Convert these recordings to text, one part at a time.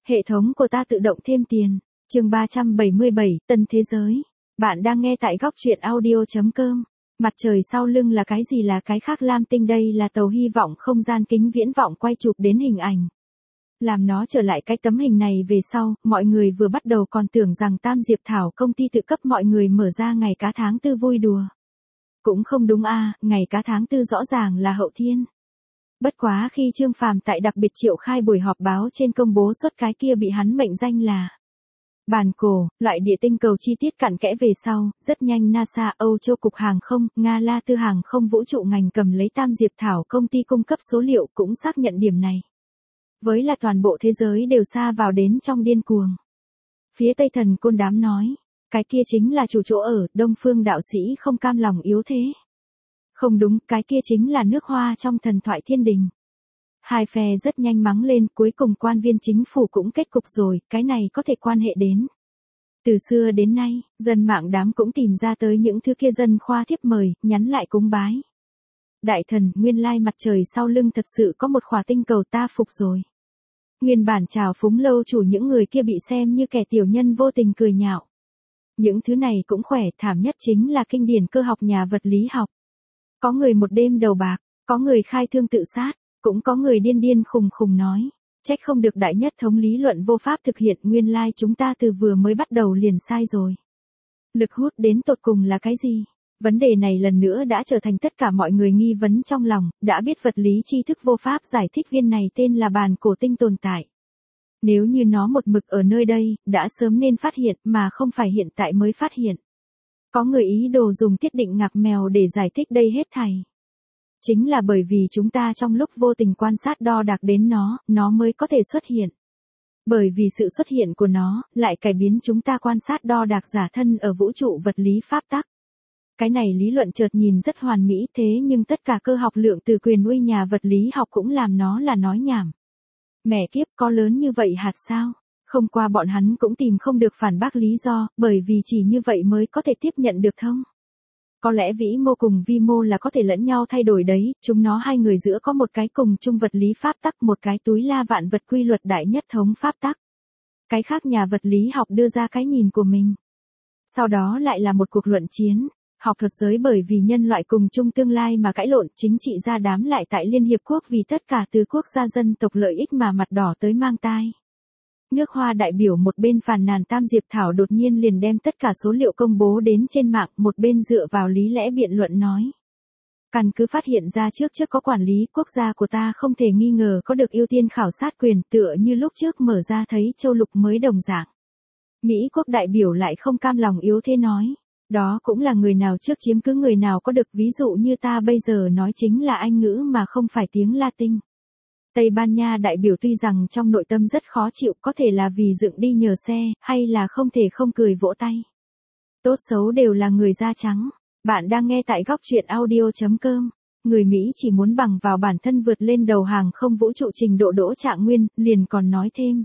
Hệ thống của ta tự động thêm tiền. Chương 377, Tân Thế Giới. Bạn đang nghe tại góc truyện audio.com. Mặt trời sau lưng là cái gì là cái khác lam tinh, đây là tàu hy vọng không gian kính viễn vọng quay chụp đến hình ảnh. Làm nó trở lại cái tấm hình này về sau, mọi người vừa bắt đầu còn tưởng rằng Tam Diệp Thảo công ty tự cấp mọi người mở ra ngày cá tháng tư vui đùa. Cũng không đúng a, ngày cá tháng tư rõ ràng là hậu thiên. Bất quá khi Trương Phàm tại đặc biệt triệu khai buổi họp báo trên công bố xuất cái kia bị hắn mệnh danh là Bàn Cổ, loại địa tinh cầu chi tiết cặn kẽ về sau, rất nhanh NASA, Âu Châu Cục Hàng không, Nga La Tư Hàng không Vũ trụ ngành cầm lấy Tam Diệp Thảo công ty cung cấp số liệu cũng xác nhận điểm này. Với là toàn bộ thế giới đều sa vào đến trong điên cuồng. Phía Tây Thần Côn đám nói, cái kia chính là chủ chỗ ở, Đông Phương đạo sĩ không cam lòng yếu thế. Không đúng, cái kia chính là nước Hoa trong thần thoại thiên đình. Hai phe rất nhanh mắng lên, cuối cùng quan viên chính phủ cũng kết cục rồi, cái này có thể quan hệ đến. Từ xưa đến nay, dân mạng đám cũng tìm ra tới những thứ kia dân khoa thiếp mời, nhắn lại cúng bái. Đại thần, nguyên lai mặt trời sau lưng thật sự có một khỏa tinh cầu, ta phục rồi. Nguyên bản trào phúng lâu chủ những người kia bị xem như kẻ tiểu nhân vô tình cười nhạo. Những thứ này cũng khỏe, thảm nhất chính là kinh điển cơ học nhà vật lý học. Có người một đêm đầu bạc, có người khai thương tự sát, cũng có người điên điên khùng khùng nói, trách không được đại nhất thống lý luận vô pháp thực hiện, nguyên lai chúng ta từ vừa mới bắt đầu liền sai rồi. Lực hút đến tột cùng là cái gì? Vấn đề này lần nữa đã trở thành tất cả mọi người nghi vấn trong lòng, đã biết vật lý tri thức vô pháp giải thích viên này tên là bàn cổ tinh tồn tại. Nếu như nó một mực ở nơi đây, đã sớm nên phát hiện mà không phải hiện tại mới phát hiện. Có người ý đồ dùng thiết định ngạc mèo để giải thích đây hết thảy. Chính là bởi vì chúng ta trong lúc vô tình quan sát đo đạc đến nó mới có thể xuất hiện. Bởi vì sự xuất hiện của nó, lại cải biến chúng ta quan sát đo đạc giả thân ở vũ trụ vật lý pháp tắc. Cái này lý luận chợt nhìn rất hoàn mỹ, thế nhưng tất cả cơ học lượng từ quyền uy nhà vật lý học cũng làm nó là nói nhảm. Mẹ kiếp, có lớn như vậy hạt sao? Không qua bọn hắn cũng tìm không được phản bác lý do, bởi vì chỉ như vậy mới có thể tiếp nhận được thông. Có lẽ vĩ mô cùng vi mô là có thể lẫn nhau thay đổi đấy, chúng nó hai người giữa có một cái cùng chung vật lý pháp tắc, một cái túi la vạn vật quy luật đại nhất thống pháp tắc. Cái khác nhà vật lý học đưa ra cái nhìn của mình. Sau đó lại là một cuộc luận chiến. Học thuật giới bởi vì nhân loại cùng chung tương lai mà cãi lộn, chính trị gia đám lại tại Liên Hiệp Quốc vì tất cả từ quốc gia dân tộc lợi ích mà mặt đỏ tới mang tai. Nước Hoa đại biểu một bên phàn nàn Tam Diệp Thảo đột nhiên liền đem tất cả số liệu công bố đến trên mạng, một bên dựa vào lý lẽ biện luận nói. Căn cứ phát hiện ra trước có quản lý, quốc gia của ta không thể nghi ngờ có được ưu tiên khảo sát quyền, tựa như lúc trước mở ra thấy châu lục mới đồng dạng. Mỹ quốc đại biểu lại không cam lòng yếu thế nói. Đó cũng là người nào trước chiếm cứ người nào có được, ví dụ như ta bây giờ nói chính là Anh ngữ mà không phải tiếng Latin. Tây Ban Nha đại biểu tuy rằng trong nội tâm rất khó chịu, có thể là vì dựng đi nhờ xe, hay là không thể không cười vỗ tay. Tốt xấu đều là người da trắng. Bạn đang nghe tại góc truyện audio.com. Người Mỹ chỉ muốn bằng vào bản thân vượt lên đầu hàng không vũ trụ trình độ Đỗ Trạng Nguyên, liền còn nói thêm.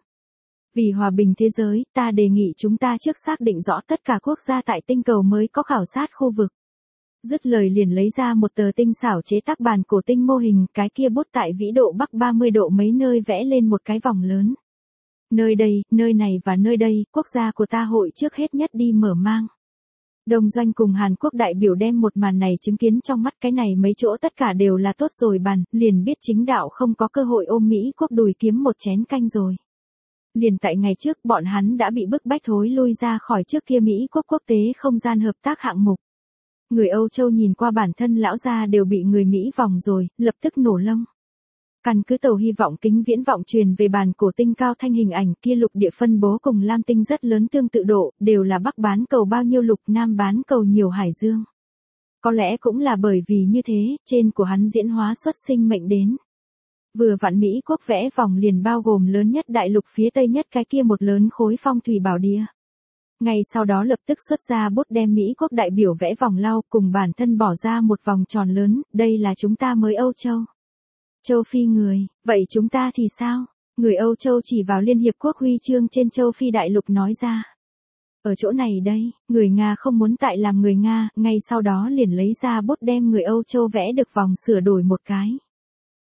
Vì hòa bình thế giới, ta đề nghị chúng ta trước xác định rõ tất cả quốc gia tại tinh cầu mới có khảo sát khu vực. Dứt lời liền lấy ra một tờ tinh xảo chế tác bàn cổ tinh mô hình, cái kia bút tại vĩ độ Bắc 30 độ mấy nơi vẽ lên một cái vòng lớn. Nơi đây, nơi này và nơi đây, quốc gia của ta hội trước hết nhất đi mở mang. Đông Doanh cùng Hàn Quốc đại biểu đem một màn này chứng kiến trong mắt, cái này mấy chỗ tất cả đều là tốt rồi bàn, liền biết chính đạo không có cơ hội ôm Mỹ quốc đùi kiếm một chén canh rồi. Liền tại ngày trước bọn hắn đã bị bức bách thối lui ra khỏi trước kia Mỹ quốc quốc tế không gian hợp tác hạng mục. Người Âu Châu nhìn qua bản thân lão gia đều bị người Mỹ vòng rồi, lập tức nổ lông. Căn cứ tàu hy vọng kính viễn vọng truyền về bàn cổ tinh cao thanh hình ảnh kia, lục địa phân bố cùng lam tinh rất lớn tương tự độ, đều là Bắc bán cầu bao nhiêu lục, Nam bán cầu nhiều hải dương. Có lẽ cũng là bởi vì như thế, trên của hắn diễn hóa xuất sinh mệnh đến. Vừa vặn Mỹ quốc vẽ vòng liền bao gồm lớn nhất đại lục phía tây nhất cái kia một lớn khối phong thủy bảo địa. Ngay sau đó lập tức xuất ra bút đem Mỹ quốc đại biểu vẽ vòng lau cùng bản thân bỏ ra một vòng tròn lớn, đây là chúng ta mới Âu Châu. Châu Phi người, vậy chúng ta thì sao? Người Âu Châu chỉ vào Liên Hiệp Quốc huy chương trên châu Phi đại lục nói ra. Ở chỗ này đây, người Nga không muốn tại làm người Nga, ngay sau đó liền lấy ra bút đem người Âu Châu vẽ được vòng sửa đổi một cái.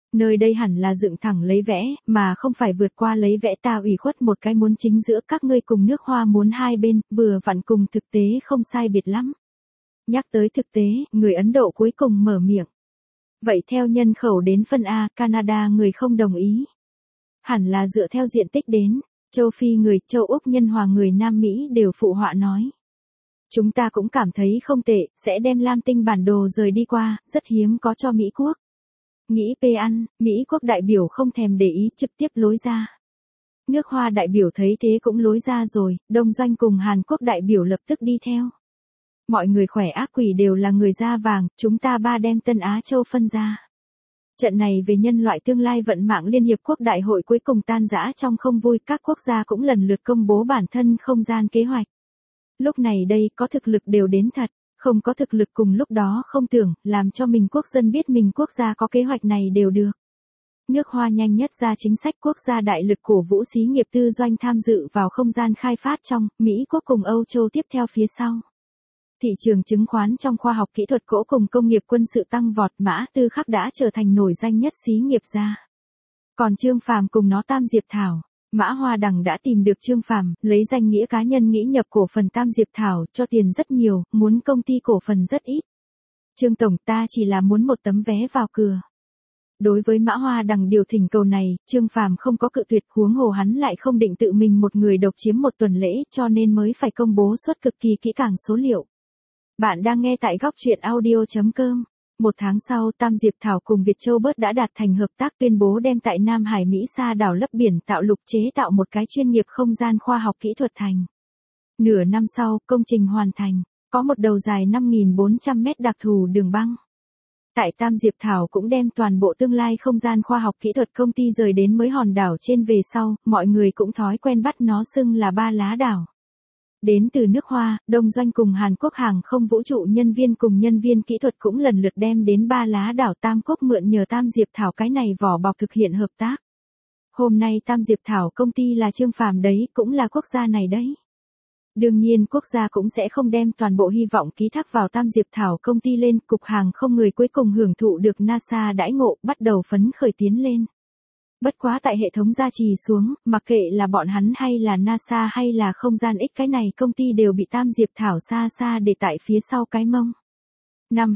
Nơi đây hẳn là dựng thẳng lấy vẽ, mà không phải vượt qua lấy vẽ, ta ủy khuất một cái muốn chính giữa các ngươi cùng nước Hoa muốn hai bên, vừa vặn cùng thực tế không sai biệt lắm. Nhắc tới thực tế, người Ấn Độ cuối cùng mở miệng. Vậy theo nhân khẩu đến phân A, Canada người không đồng ý. Hẳn là dựa theo diện tích đến, châu Phi người, châu Úc nhân hòa người Nam Mỹ đều phụ họa nói. Chúng ta cũng cảm thấy không tệ, sẽ đem Lam Tinh bản đồ rời đi qua, rất hiếm có cho Mỹ Quốc. Nghĩ pê ăn, Mỹ Quốc đại biểu không thèm để ý trực tiếp lối ra. Nước Hoa đại biểu thấy thế cũng lối ra rồi, Đông Doanh cùng Hàn Quốc đại biểu lập tức đi theo. Mọi người khỏe ác quỷ đều là người da vàng, chúng ta ba đem Tân Á Châu phân ra. Trận này về nhân loại tương lai vận mạng Liên Hiệp Quốc đại hội cuối cùng tan rã trong không vui, các quốc gia cũng lần lượt công bố bản thân không gian kế hoạch. Lúc này đây có thực lực đều đến thật, không có thực lực cùng lúc đó không tưởng, làm cho mình quốc dân biết mình quốc gia có kế hoạch này đều được. Nước Hoa nhanh nhất ra chính sách quốc gia đại lực cổ vũ xí nghiệp tư doanh tham dự vào không gian khai phát trong, Mỹ Quốc cùng Âu Châu tiếp theo phía sau. Thị trường chứng khoán trong khoa học kỹ thuật gỗ cùng công nghiệp quân sự tăng vọt, Mã Tư Khắc đã trở thành nổi danh nhất xí nghiệp gia. Còn Trương Phàm cùng nó Tam Diệp Thảo, Mã Hoa Đằng đã tìm được Trương Phàm, lấy danh nghĩa cá nhân nghĩ nhập cổ phần Tam Diệp Thảo, cho tiền rất nhiều, muốn công ty cổ phần rất ít. Trương Tổng, ta chỉ là muốn một tấm vé vào cửa. Đối với Mã Hoa Đằng điều thỉnh cầu này, Trương Phàm không có cự tuyệt, huống hồ hắn lại không định tự mình một người độc chiếm một tuần lễ, cho nên mới phải công bố suất cực kỳ kỹ càng số liệu. Bạn đang nghe tại góc truyện audio.com. Một tháng sau, Tam Diệp Thảo cùng Việt Châu Bớt đã đạt thành hợp tác, tuyên bố đem tại Nam Hải Mỹ Sa đảo lấp biển tạo lục chế tạo một cái chuyên nghiệp không gian khoa học kỹ thuật thành. Nửa năm sau, công trình hoàn thành, có một đầu dài 5.400 mét đặc thù đường băng. Tại Tam Diệp Thảo cũng đem toàn bộ tương lai không gian khoa học kỹ thuật công ty rời đến mới hòn đảo trên về sau, mọi người cũng thói quen bắt nó xưng là ba lá đảo. Đến từ nước Hoa, Đông Doanh cùng Hàn Quốc hàng không vũ trụ nhân viên cùng nhân viên kỹ thuật cũng lần lượt đem đến ba lá đảo Tam Quốc mượn nhờ Tam Diệp Thảo cái này vỏ bọc thực hiện hợp tác. Hôm nay Tam Diệp Thảo công ty là Trương Phàm đấy, cũng là quốc gia này đấy. Đương nhiên quốc gia cũng sẽ không đem toàn bộ hy vọng ký thác vào Tam Diệp Thảo công ty lên, cục hàng không người cuối cùng hưởng thụ được NASA đãi ngộ, bắt đầu phấn khởi tiến lên. Bất quá tại hệ thống gia trì xuống, mặc kệ là bọn hắn hay là NASA hay là không gian X, cái này công ty đều bị Tam Diệp Thảo xa xa để tại phía sau cái mông. Năm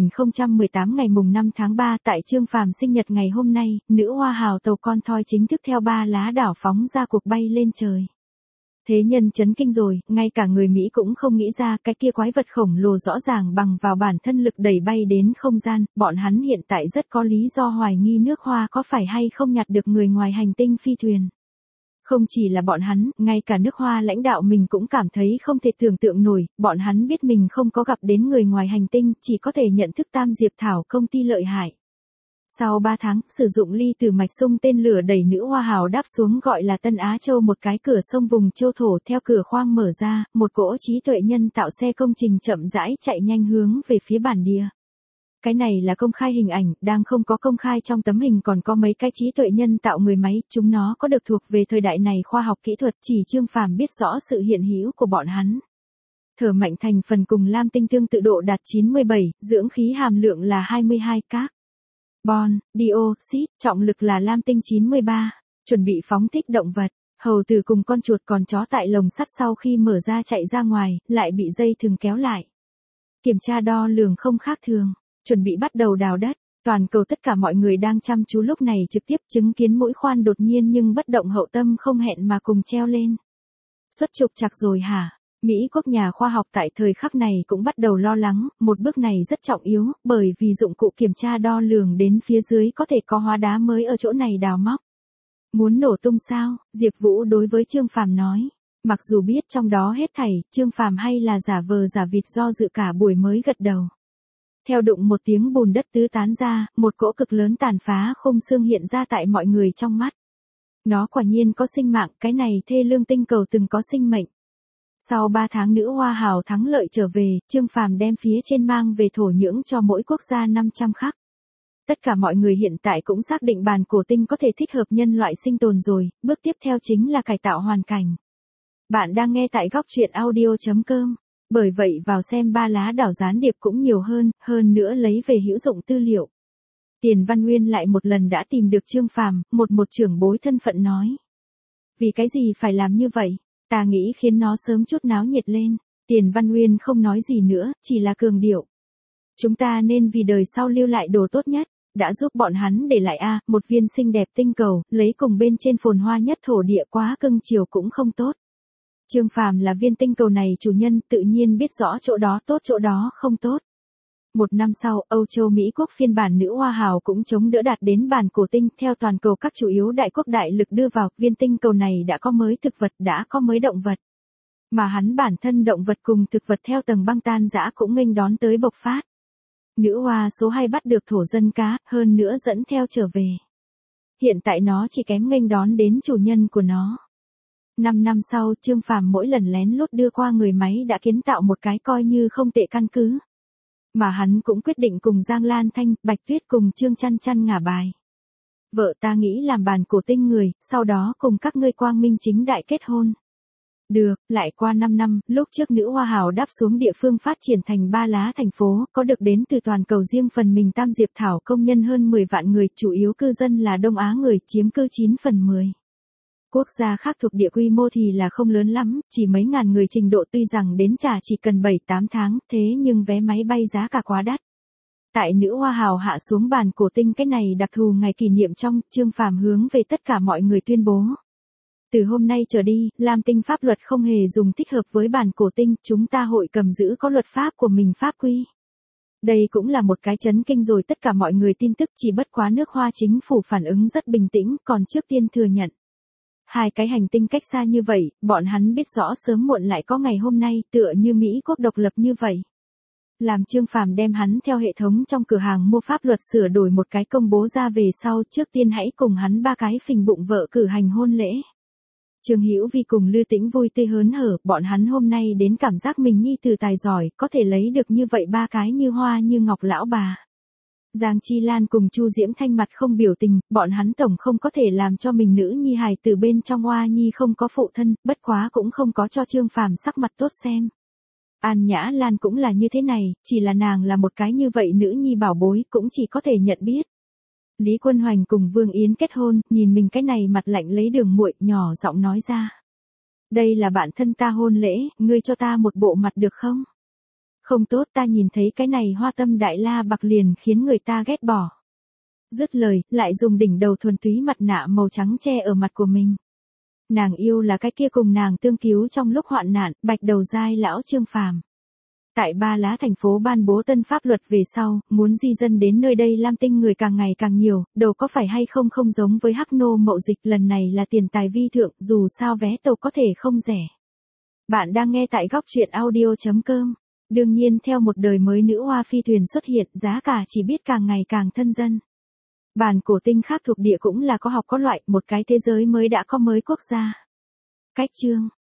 2018 ngày mùng 5 tháng 3 tại Trương Phàm sinh nhật ngày hôm nay, nữ hoa hào tàu con thoi chính thức theo ba lá đảo phóng ra cuộc bay lên trời. Thế nhân chấn kinh rồi, ngay cả người Mỹ cũng không nghĩ ra cái kia quái vật khổng lồ rõ ràng bằng vào bản thân lực đẩy bay đến không gian, bọn hắn hiện tại rất có lý do hoài nghi nước Hoa có phải hay không nhặt được người ngoài hành tinh phi thuyền. Không chỉ là bọn hắn, ngay cả nước Hoa lãnh đạo mình cũng cảm thấy không thể tưởng tượng nổi, bọn hắn biết mình không có gặp đến người ngoài hành tinh, chỉ có thể nhận thức Tam Diệp Thảo công ty lợi hại. Sau 3 tháng, sử dụng ly từ mạch sung tên lửa đẩy nữ hoa hào đáp xuống gọi là Tân Á Châu, một cái cửa sông vùng châu thổ theo cửa khoang mở ra, một cỗ trí tuệ nhân tạo xe công trình chậm rãi chạy nhanh hướng về phía bản địa. Cái này là công khai hình ảnh, đang không có công khai trong tấm hình còn có mấy cái trí tuệ nhân tạo người máy, chúng nó có được thuộc về thời đại này khoa học kỹ thuật, chỉ Trương Phàm biết rõ sự hiện hữu của bọn hắn. Thở mạnh thành phần cùng lam tinh tương tự độ đạt 97, dưỡng khí hàm lượng là 22 các. Bon, dioxide, trọng lực là lam tinh 93, chuẩn bị phóng thích động vật, hầu tử cùng con chuột còn chó tại lồng sắt sau khi mở ra chạy ra ngoài, lại bị dây thừng kéo lại. Kiểm tra đo lường không khác thường, chuẩn bị bắt đầu đào đất, toàn cầu tất cả mọi người đang chăm chú lúc này trực tiếp chứng kiến mũi khoan đột nhiên nhưng bất động hậu tâm không hẹn mà cùng treo lên. Xuất trục chặt rồi hả? Mỹ quốc nhà khoa học tại thời khắc này cũng bắt đầu lo lắng, một bước này rất trọng yếu, bởi vì dụng cụ kiểm tra đo lường đến phía dưới có thể có hóa đá mới ở chỗ này đào móc. Muốn nổ tung sao? Diệp Vũ đối với Trương Phàm nói. Mặc dù biết trong đó hết thảy, Trương Phàm hay là giả vờ giả vịt do dự cả buổi mới gật đầu. Theo đụng một tiếng bùn đất tứ tán ra, một cỗ cực lớn tàn phá khung xương hiện ra tại mọi người trong mắt. Nó quả nhiên có sinh mạng, cái này thê lương tinh cầu từng có sinh mệnh. Sau 3 tháng nữ hoa hào thắng lợi trở về, Trương Phàm đem phía trên mang về thổ nhưỡng cho mỗi quốc gia 500 khắc. Tất cả mọi người hiện tại cũng xác định bàn cổ tinh có thể thích hợp nhân loại sinh tồn rồi, bước tiếp theo chính là cải tạo hoàn cảnh. Bạn đang nghe tại góc truyện audio.com, bởi vậy vào xem ba lá đảo gián điệp cũng nhiều hơn nữa lấy về hữu dụng tư liệu. Tiền Văn Nguyên lại một lần đã tìm được Trương Phàm, một trưởng bối thân phận nói. Vì cái gì phải làm như vậy? Ta nghĩ khiến nó sớm chút náo nhiệt lên. Tiền Văn Nguyên không nói gì nữa, chỉ là cường điệu. Chúng ta nên vì đời sau lưu lại đồ tốt nhất, đã giúp bọn hắn để lại một viên xinh đẹp tinh cầu, lấy cùng bên trên phồn hoa nhất thổ địa quá cưng chiều cũng không tốt. Trương Phàm là viên tinh cầu này chủ nhân, tự nhiên biết rõ chỗ đó tốt chỗ đó không tốt. Một năm sau, Âu Châu Mỹ quốc phiên bản nữ hoa hào cũng chống đỡ đạt đến bản cổ tinh, theo toàn cầu các chủ yếu đại quốc đại lực đưa vào, viên tinh cầu này đã có mới thực vật, đã có mới động vật. Mà hắn bản thân động vật cùng thực vật theo tầng băng tan rã cũng nghênh đón tới bộc phát. Nữ hoa số 2 bắt được thổ dân cá, hơn nữa dẫn theo trở về. Hiện tại nó chỉ kém nghênh đón đến chủ nhân của nó. 5 năm sau, Trương Phàm mỗi lần lén lút đưa qua người máy đã kiến tạo một cái coi như không tệ căn cứ. Mà hắn cũng quyết định cùng Giang Lan Thanh, Bạch Tuyết cùng Trương Chăn Chăn ngả bài. Vợ ta nghĩ làm bàn cổ tinh người, sau đó cùng các ngươi quang minh chính đại kết hôn. Được, lại qua 5 năm, lúc trước nữ hoa hào đáp xuống địa phương phát triển thành Ba Lá thành phố, có được đến từ toàn cầu riêng phần mình Tam Diệp Thảo công nhân hơn 10 vạn người, chủ yếu cư dân là Đông Á người, chiếm cư 9 phần 10. Quốc gia khác thuộc địa quy mô thì là không lớn lắm, chỉ mấy ngàn người, trình độ tuy rằng đến trả chỉ cần 7-8 tháng, thế nhưng vé máy bay giá cả quá đắt. Tại nữ hoa hào hạ xuống bàn cổ tinh, cái này đặc thù ngày kỷ niệm trong, Trương Phàm hướng về tất cả mọi người tuyên bố. Từ hôm nay trở đi, Lam Tinh pháp luật không hề dùng thích hợp với bản cổ tinh, chúng ta hội cầm giữ có luật pháp của mình pháp quy. Đây cũng là một cái chấn kinh rồi, tất cả mọi người tin tức, chỉ bất quá nước Hoa chính phủ phản ứng rất bình tĩnh, còn trước tiên thừa nhận. Hai cái hành tinh cách xa như vậy, bọn hắn biết rõ sớm muộn lại có ngày hôm nay, tựa như Mỹ quốc độc lập như vậy. Làm Trương Phàm đem hắn theo hệ thống trong cửa hàng mua pháp luật sửa đổi một cái công bố ra về sau, trước tiên hãy cùng hắn ba cái phình bụng vợ cử hành hôn lễ. Trương Hữu Vi cùng Lư Tĩnh vui tươi hớn hở, bọn hắn hôm nay đến cảm giác mình nhi từ tài giỏi, có thể lấy được như vậy ba cái như hoa như ngọc lão bà. Giang Chi Lan cùng Chu Diễm Thanh mặt không biểu tình, bọn hắn tổng không có thể làm cho mình nữ nhi hài từ bên trong hoa nhi không có phụ thân, bất quá cũng không có cho Trương Phàm sắc mặt tốt xem. An Nhã Lan cũng là như thế này, chỉ là nàng là một cái như vậy nữ nhi bảo bối, cũng chỉ có thể nhận biết. Lý Quân Hoành cùng Vương Yến kết hôn, nhìn mình cái này mặt lạnh lấy đường muội, nhỏ giọng nói ra. Đây là bạn thân ta hôn lễ, ngươi cho ta một bộ mặt được không? Không tốt, ta nhìn thấy cái này hoa tâm đại la bạc liền khiến người ta ghét bỏ. Dứt lời, lại dùng đỉnh đầu thuần túy mặt nạ màu trắng che ở mặt của mình. Nàng yêu là cái kia cùng nàng tương cứu trong lúc hoạn nạn, bạch đầu dai lão Trương Phàm. Tại Ba Lá thành phố ban bố tân pháp luật về sau, muốn di dân đến nơi đây Lam Tinh người càng ngày càng nhiều, đầu có phải hay không không giống với hắc nô mậu dịch, lần này là tiền tài vi thượng, dù sao vé tàu có thể không rẻ. Bạn đang nghe tại góc truyện audio.com. Đương nhiên theo một đời mới nữ hoa phi thuyền xuất hiện, giá cả chỉ biết càng ngày càng thân dân. Bản cổ tinh khác thuộc địa cũng là có học có loại, một cái thế giới mới đã có mới quốc gia. Cách chương